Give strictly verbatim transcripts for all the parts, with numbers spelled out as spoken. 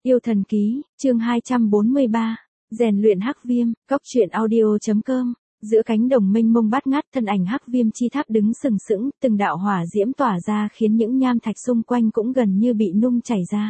Yêu thần ký, chương hai trăm bốn mươi ba, rèn luyện hắc viêm, cốc truyện audio.com. Giữa cánh đồng mênh mông bát ngát, thân ảnh hắc viêm chi tháp đứng sừng sững, từng đạo hỏa diễm tỏa ra khiến những nham thạch xung quanh cũng gần như bị nung chảy ra.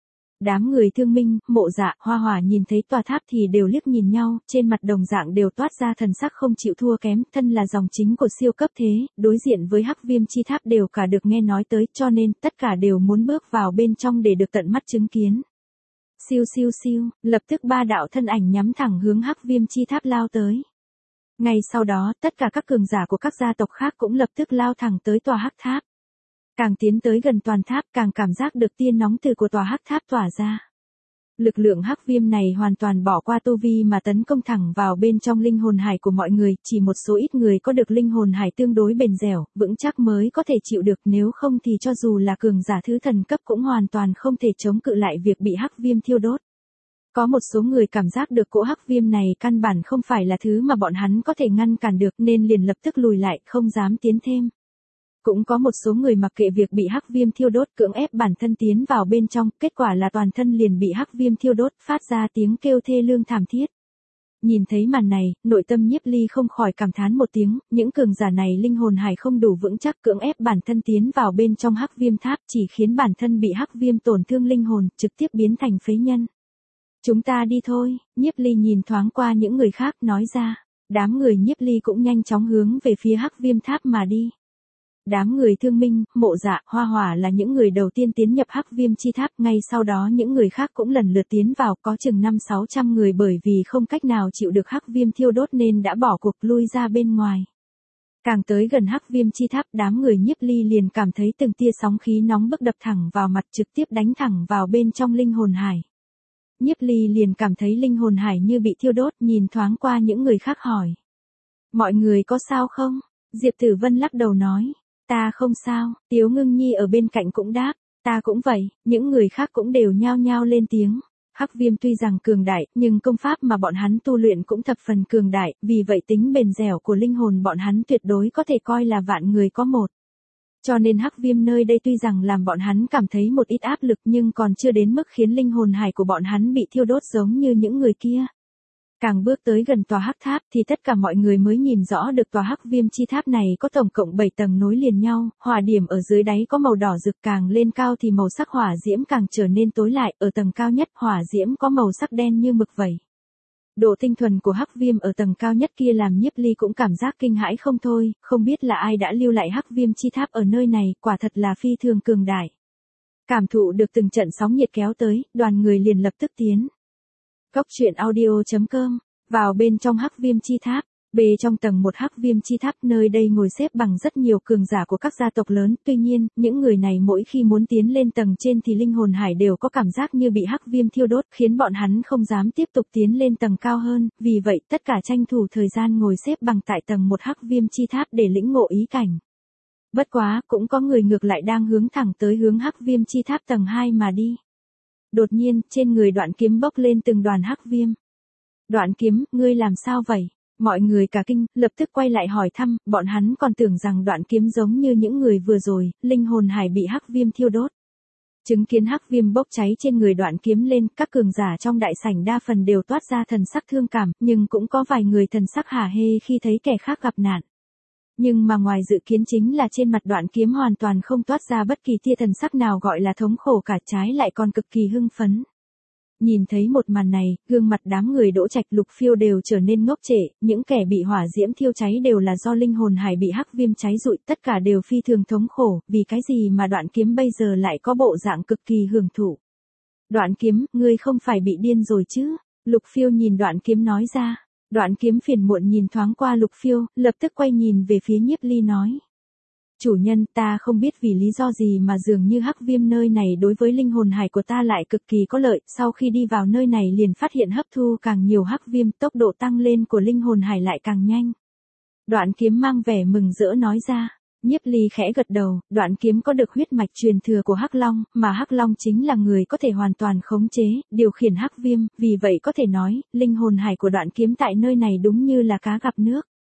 Đám người Thương Minh, Mộ Dạ, Hoa Hỏa nhìn thấy tòa tháp thì đều liếc nhìn nhau, trên mặt đồng dạng đều toát ra thần sắc không chịu thua kém, thân là dòng chính của siêu cấp thế, đối diện với hắc viêm chi tháp đều cả được nghe nói tới, cho nên tất cả đều muốn bước vào bên trong để được tận mắt chứng kiến. Siêu siêu siêu, lập tức ba đạo thân ảnh nhắm thẳng hướng hắc viêm chi tháp lao tới. Ngay sau đó, tất cả các cường giả của các gia tộc khác cũng lập tức lao thẳng tới tòa hắc tháp. Càng tiến tới gần toàn tháp, càng cảm giác được tia nóng từ của tòa hắc tháp tỏa ra. Lực lượng hắc viêm này hoàn toàn bỏ qua tu vi mà tấn công thẳng vào bên trong linh hồn hải của mọi người, chỉ một số ít người có được linh hồn hải tương đối bền dẻo, vững chắc mới có thể chịu được, nếu không thì cho dù là cường giả thứ thần cấp cũng hoàn toàn không thể chống cự lại việc bị hắc viêm thiêu đốt. Có một số người cảm giác được cỗ hắc viêm này căn bản không phải là thứ mà bọn hắn có thể ngăn cản được nên liền lập tức lùi lại, không dám tiến thêm. Cũng có một số người mặc kệ việc bị hắc viêm thiêu đốt, cưỡng ép bản thân tiến vào bên trong, kết quả là toàn thân liền bị hắc viêm thiêu đốt, phát ra tiếng kêu thê lương thảm thiết. Nhìn thấy màn này, nội tâm Nhiếp Ly không khỏi cảm thán một tiếng, những cường giả này linh hồn hải không đủ vững chắc, cưỡng ép bản thân tiến vào bên trong hắc viêm tháp, chỉ khiến bản thân bị hắc viêm tổn thương linh hồn, trực tiếp biến thành phế nhân. Chúng ta đi thôi, Nhiếp Ly nhìn thoáng qua những người khác, nói ra. Đám người Nhiếp Ly cũng nhanh chóng hướng về phía hắc viêm tháp mà đi. Đám người Thương Minh, Mộ Dạ, Hoa Hỏa là những người đầu tiên tiến nhập hắc viêm chi tháp, ngay sau đó những người khác cũng lần lượt tiến vào, có chừng năm sáu trăm người bởi vì không cách nào chịu được hắc viêm thiêu đốt nên đã bỏ cuộc lui ra bên ngoài. Càng tới gần hắc viêm chi tháp, đám người Nhiếp Ly liền cảm thấy từng tia sóng khí nóng bức đập thẳng vào mặt, trực tiếp đánh thẳng vào bên trong linh hồn hải. Nhiếp Ly liền cảm thấy linh hồn hải như bị thiêu đốt, nhìn thoáng qua những người khác hỏi. Mọi người có sao không? Diệp Tử Vân lắc đầu nói. Ta không sao, Tiếu Ngưng Nhi ở bên cạnh cũng đáp, ta cũng vậy, những người khác cũng đều nhao nhao lên tiếng. Hắc viêm tuy rằng cường đại, nhưng công pháp mà bọn hắn tu luyện cũng thập phần cường đại, vì vậy tính bền dẻo của linh hồn bọn hắn tuyệt đối có thể coi là vạn người có một. Cho nên hắc viêm nơi đây tuy rằng làm bọn hắn cảm thấy một ít áp lực nhưng còn chưa đến mức khiến linh hồn hải của bọn hắn bị thiêu đốt giống như những người kia. Càng bước tới gần tòa hắc tháp thì tất cả mọi người mới nhìn rõ được tòa hắc viêm chi tháp này có tổng cộng bảy tầng nối liền nhau, hỏa điểm ở dưới đáy có màu đỏ rực, càng lên cao thì màu sắc hỏa diễm càng trở nên tối lại, ở tầng cao nhất hỏa diễm có màu sắc đen như mực vậy. Độ tinh thuần của hắc viêm ở tầng cao nhất kia làm Nhiếp Ly cũng cảm giác kinh hãi không thôi, không biết là ai đã lưu lại hắc viêm chi tháp ở nơi này, quả thật là phi thường cường đại. Cảm thụ được từng trận sóng nhiệt kéo tới, đoàn người liền lập tức tiến. Cốc truyện audio.com, vào bên trong hắc viêm chi tháp, bề trong tầng một hắc viêm chi tháp, nơi đây ngồi xếp bằng rất nhiều cường giả của các gia tộc lớn, tuy nhiên, những người này mỗi khi muốn tiến lên tầng trên thì linh hồn hải đều có cảm giác như bị hắc viêm thiêu đốt, khiến bọn hắn không dám tiếp tục tiến lên tầng cao hơn, vì vậy tất cả tranh thủ thời gian ngồi xếp bằng tại tầng một hắc viêm chi tháp để lĩnh ngộ ý cảnh. Bất quá, cũng có người ngược lại đang hướng thẳng tới hướng hắc viêm chi tháp tầng hai mà đi. Đột nhiên, trên người Đoạn Kiếm bốc lên từng đoàn hắc viêm. Đoạn Kiếm, ngươi làm sao vậy? Mọi người cả kinh, lập tức quay lại hỏi thăm, bọn hắn còn tưởng rằng Đoạn Kiếm giống như những người vừa rồi, linh hồn hải bị hắc viêm thiêu đốt. Chứng kiến hắc viêm bốc cháy trên người Đoạn Kiếm lên, các cường giả trong đại sảnh đa phần đều toát ra thần sắc thương cảm, nhưng cũng có vài người thần sắc hả hê khi thấy kẻ khác gặp nạn. Nhưng mà ngoài dự kiến chính là trên mặt Đoạn Kiếm hoàn toàn không toát ra bất kỳ tia thần sắc nào gọi là thống khổ cả, trái lại còn cực kỳ hưng phấn. Nhìn thấy một màn này, gương mặt đám người Đỗ Trạch, Lục Phiêu đều trở nên ngốc trệ, những kẻ bị hỏa diễm thiêu cháy đều là do linh hồn hải bị hắc viêm cháy rụi, tất cả đều phi thường thống khổ, vì cái gì mà Đoạn Kiếm bây giờ lại có bộ dạng cực kỳ hưởng thụ. Đoạn Kiếm, ngươi không phải bị điên rồi chứ? Lục Phiêu nhìn Đoạn Kiếm nói ra. Đoạn Kiếm phiền muộn nhìn thoáng qua Lục Phiêu, lập tức quay nhìn về phía Nhiếp Ly nói. Chủ nhân, ta không biết vì lý do gì mà dường như hắc viêm nơi này đối với linh hồn hải của ta lại cực kỳ có lợi, sau khi đi vào nơi này liền phát hiện hấp thu càng nhiều hắc viêm, tốc độ tăng lên của linh hồn hải lại càng nhanh. Đoạn Kiếm mang vẻ mừng rỡ nói ra. Nhiếp Ly khẽ gật đầu, Đoạn Kiếm có được huyết mạch truyền thừa của Hắc Long, mà Hắc Long chính là người có thể hoàn toàn khống chế, điều khiển hắc viêm, vì vậy có thể nói, linh hồn hải của Đoạn Kiếm tại nơi này đúng như là cá gặp nước.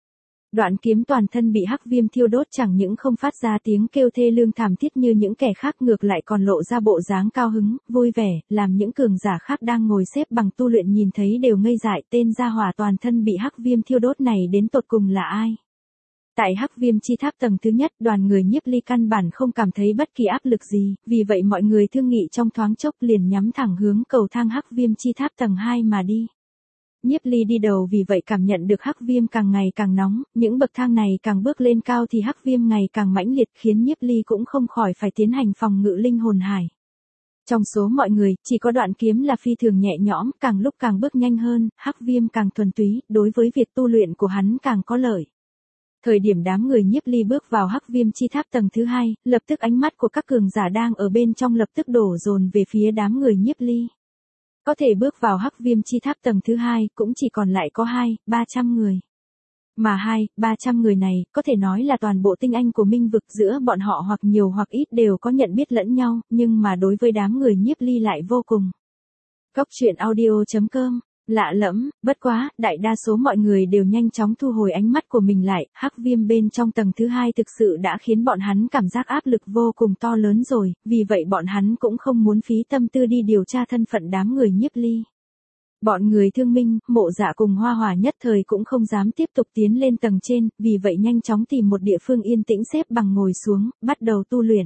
Đoạn kiếm toàn thân bị hắc viêm thiêu đốt chẳng những không phát ra tiếng kêu thê lương thảm thiết như những kẻ khác, ngược lại còn lộ ra bộ dáng cao hứng, vui vẻ, làm những cường giả khác đang ngồi xếp bằng tu luyện nhìn thấy đều ngây dại. Tên gia hỏa toàn thân bị hắc viêm thiêu đốt này đến tột cùng là ai? Tại hắc viêm chi tháp tầng thứ nhất, đoàn người Nhiếp Ly căn bản không cảm thấy bất kỳ áp lực gì, vì vậy mọi người thương nghị trong thoáng chốc liền nhắm thẳng hướng cầu thang hắc viêm chi tháp tầng hai mà đi. Nhiếp Ly đi đầu vì vậy cảm nhận được hắc viêm càng ngày càng nóng, những bậc thang này càng bước lên cao thì hắc viêm ngày càng mãnh liệt, khiến Nhiếp Ly cũng không khỏi phải tiến hành phòng ngự linh hồn hải. Trong số mọi người, chỉ có Đoạn Kiếm là phi thường nhẹ nhõm, càng lúc càng bước nhanh hơn, hắc viêm càng thuần túy, đối với việc tu luyện của hắn càng có lợi. Thời điểm đám người Nhiếp Ly bước vào hắc viêm chi tháp tầng thứ hai, lập tức ánh mắt của các cường giả đang ở bên trong lập tức đổ dồn về phía đám người Nhiếp Ly. Có thể bước vào hắc viêm chi tháp tầng thứ hai cũng chỉ còn lại có hai, ba trăm người. Mà hai, ba trăm người này có thể nói là toàn bộ tinh anh của Minh vực, giữa bọn họ hoặc nhiều hoặc ít đều có nhận biết lẫn nhau, nhưng mà đối với đám người Nhiếp Ly lại vô cùng. Cốc truyện audio chấm com. Lạ lẫm, bất quá, đại đa số mọi người đều nhanh chóng thu hồi ánh mắt của mình lại, hắc viêm bên trong tầng thứ hai thực sự đã khiến bọn hắn cảm giác áp lực vô cùng to lớn rồi, vì vậy bọn hắn cũng không muốn phí tâm tư đi điều tra thân phận đám người Nhiếp Ly. Bọn người Thương Minh, Mộ Dạ cùng Hoa Hỏa nhất thời cũng không dám tiếp tục tiến lên tầng trên, vì vậy nhanh chóng tìm một địa phương yên tĩnh xếp bằng ngồi xuống, bắt đầu tu luyện.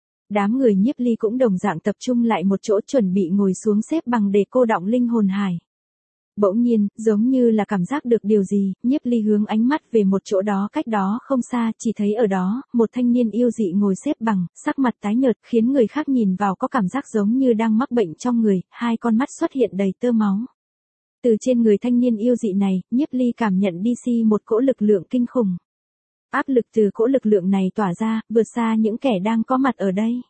Đám người Nhiếp Ly cũng đồng dạng tập trung lại một chỗ chuẩn bị ngồi xuống xếp bằng để cô đọng linh hồn hải. Bỗng nhiên, giống như là cảm giác được điều gì, Nhiếp Ly hướng ánh mắt về một chỗ đó cách đó không xa, chỉ thấy ở đó, một thanh niên yêu dị ngồi xếp bằng, sắc mặt tái nhợt, khiến người khác nhìn vào có cảm giác giống như đang mắc bệnh trong người, hai con mắt xuất hiện đầy tơ máu. Từ trên người thanh niên yêu dị này, Nhiếp Ly cảm nhận đi si một cỗ lực lượng kinh khủng. Áp lực từ cỗ lực lượng này tỏa ra, vượt xa những kẻ đang có mặt ở đây.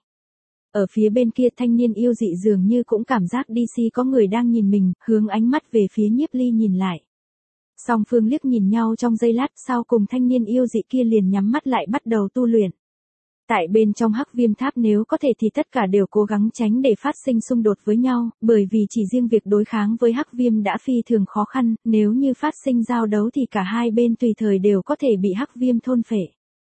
Ở phía bên kia thanh niên yêu dị dường như cũng cảm giác đê xê có người đang nhìn mình, hướng ánh mắt về phía Nhiếp Ly nhìn lại. Song phương liếc nhìn nhau trong giây lát, sau cùng thanh niên yêu dị kia liền nhắm mắt lại bắt đầu tu luyện. Tại bên trong hắc viêm tháp nếu có thể thì tất cả đều cố gắng tránh để phát sinh xung đột với nhau, bởi vì chỉ riêng việc đối kháng với hắc viêm đã phi thường khó khăn, nếu như phát sinh giao đấu thì cả hai bên tùy thời đều có thể bị hắc viêm thôn phệ.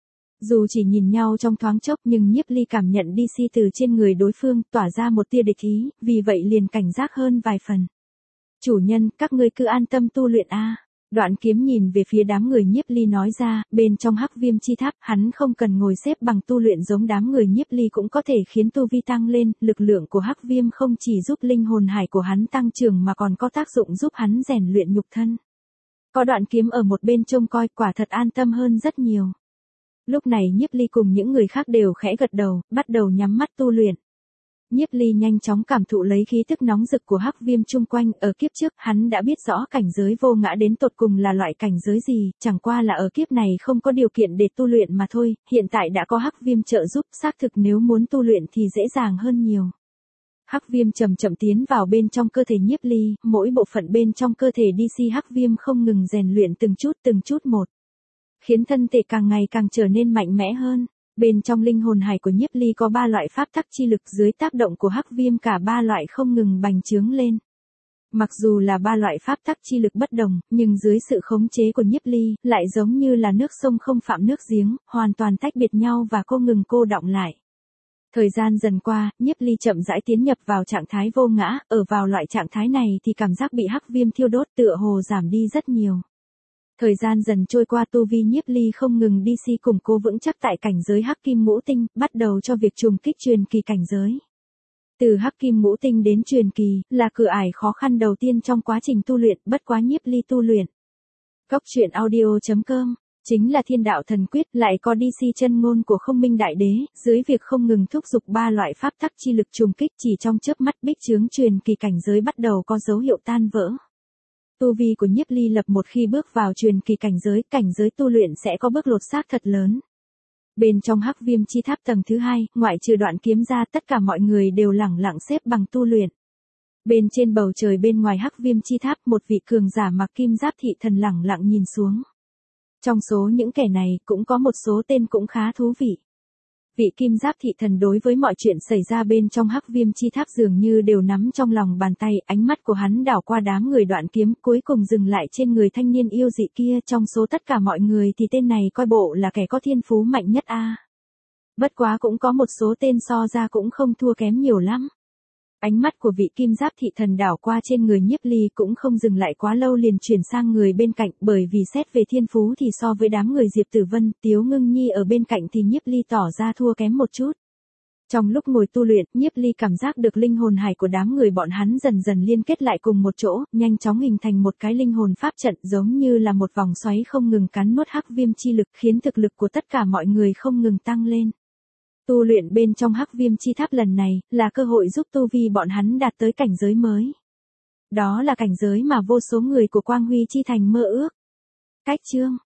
Dù chỉ nhìn nhau trong thoáng chốc nhưng Nhiếp Ly cảm nhận đê xê từ trên người đối phương tỏa ra một tia địch ý, vì vậy liền cảnh giác hơn vài phần. Chủ nhân, các ngươi cứ an tâm tu luyện a. Đoạn Kiếm nhìn về phía đám người Nhiếp Ly nói ra, bên trong hắc viêm chi tháp hắn không cần ngồi xếp bằng tu luyện giống đám người Nhiếp Ly cũng có thể khiến tu vi tăng lên, lực lượng của hắc viêm không chỉ giúp linh hồn hải của hắn tăng trưởng mà còn có tác dụng giúp hắn rèn luyện nhục thân. Có Đoạn Kiếm ở một bên trông coi quả thật an tâm hơn rất nhiều. Lúc này Nhiếp Ly cùng những người khác đều khẽ gật đầu, bắt đầu nhắm mắt tu luyện. Nhiếp Ly nhanh chóng cảm thụ lấy khí tức nóng rực của hắc viêm chung quanh, ở kiếp trước hắn đã biết rõ cảnh giới vô ngã đến tột cùng là loại cảnh giới gì, chẳng qua là ở kiếp này không có điều kiện để tu luyện mà thôi, hiện tại đã có hắc viêm trợ giúp, xác thực nếu muốn tu luyện thì dễ dàng hơn nhiều. Hắc viêm chậm chậm tiến vào bên trong cơ thể Nhiếp Ly, mỗi bộ phận bên trong cơ thể đê xê hắc viêm không ngừng rèn luyện từng chút từng chút một, khiến thân thể càng ngày càng trở nên mạnh mẽ hơn. Bên trong linh hồn hải của Nhiếp Ly có ba loại pháp tắc chi lực, dưới tác động của hắc viêm cả ba loại không ngừng bành trướng lên. Mặc dù là ba loại pháp tắc chi lực bất đồng, nhưng dưới sự khống chế của Nhiếp Ly, lại giống như là nước sông không phạm nước giếng, hoàn toàn tách biệt nhau và cô ngừng cô đọng lại. Thời gian dần qua, Nhiếp Ly chậm rãi tiến nhập vào trạng thái vô ngã, ở vào loại trạng thái này thì cảm giác bị hắc viêm thiêu đốt tựa hồ giảm đi rất nhiều. Thời gian dần trôi qua tu vi Nhiếp Ly không ngừng đê xê củng cố vững chắc tại cảnh giới hắc kim ngũ tinh, bắt đầu cho việc trùng kích truyền kỳ cảnh giới. Từ hắc kim ngũ tinh đến truyền kỳ, là cửa ải khó khăn đầu tiên trong quá trình tu luyện, bất quá Nhiếp Ly tu luyện. Cốc truyện audio chấm com, chính là thiên đạo thần quyết, lại có đê xê chân ngôn của Không Minh Đại Đế, dưới việc không ngừng thúc giục ba loại pháp tắc chi lực trùng kích chỉ trong chớp mắt bích chướng truyền kỳ cảnh giới bắt đầu có dấu hiệu tan vỡ. Tu vi của Nhiếp Ly lập một khi bước vào truyền kỳ cảnh giới, cảnh giới tu luyện sẽ có bước lột xác thật lớn. Bên trong hắc viêm chi tháp tầng thứ hai, ngoại trừ Đoạn Kiếm ra tất cả mọi người đều lẳng lặng xếp bằng tu luyện. Bên trên bầu trời bên ngoài hắc viêm chi tháp một vị cường giả mặc kim giáp thị thần lẳng lặng nhìn xuống. Trong số những kẻ này cũng có một số tên cũng khá thú vị. Vị kim giáp thị thần đối với mọi chuyện xảy ra bên trong Hắc Viêm chi tháp dường như đều nắm trong lòng bàn tay, ánh mắt của hắn đảo qua đám người Đoạn Kiếm, cuối cùng dừng lại trên người thanh niên yêu dị kia, trong số tất cả mọi người thì tên này coi bộ là kẻ có thiên phú mạnh nhất a. À. Bất quá cũng có một số tên so ra cũng không thua kém nhiều lắm. Ánh mắt của vị kim giáp thị thần đảo qua trên người Nhiếp Ly cũng không dừng lại quá lâu liền chuyển sang người bên cạnh, bởi vì xét về thiên phú thì so với đám người Diệp Tử Vân, Tiếu Ngưng Nhi ở bên cạnh thì Nhiếp Ly tỏ ra thua kém một chút. Trong lúc ngồi tu luyện, Nhiếp Ly cảm giác được linh hồn hải của đám người bọn hắn dần dần liên kết lại cùng một chỗ, nhanh chóng hình thành một cái linh hồn pháp trận giống như là một vòng xoáy không ngừng cắn nuốt Hắc Viêm chi lực, khiến thực lực của tất cả mọi người không ngừng tăng lên. Tu luyện bên trong Hắc Viêm chi tháp lần này, là cơ hội giúp tu vi bọn hắn đạt tới cảnh giới mới. Đó là cảnh giới mà vô số người của Quang Huy chi thành mơ ước. Cách chương